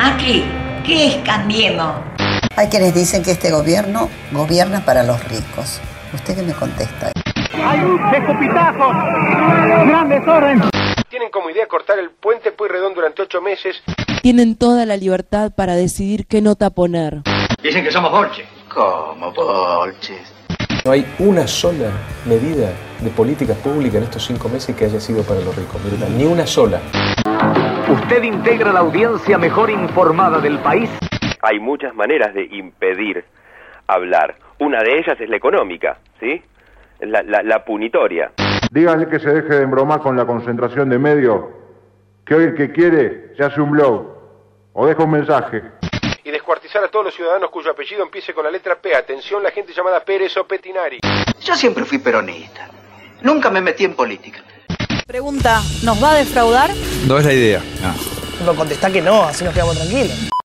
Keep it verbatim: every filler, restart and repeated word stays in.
Macri, ¿qué es Cambiemos? Hay quienes dicen que este gobierno gobierna para los ricos. ¿Usted qué me contesta? Hay escopitazos, gran desorden. Tienen como idea cortar el puente Pueyrredón durante ocho meses. Tienen toda la libertad para decidir qué nota poner. Dicen que somos bolches. ¿Cómo bolches? No hay una sola medida de política pública en estos cinco meses que haya sido para los ricos, ¿verdad? Ni una sola. ¿Usted integra la audiencia mejor informada del país? Hay muchas maneras de impedir hablar. Una de ellas es la económica, ¿sí? La, la, la punitoria. Díganle que se deje de embromar con la concentración de medios, que hoy el que quiere se hace un blog o deja un mensaje. Y descuartizar a todos los ciudadanos cuyo apellido empiece con la letra P. Atención, la gente llamada Pérez o Petinari. Yo siempre fui peronista. Nunca me metí en política. Pregunta, ¿nos va a defraudar? No es la idea. No. No contestá que no, así nos quedamos tranquilos.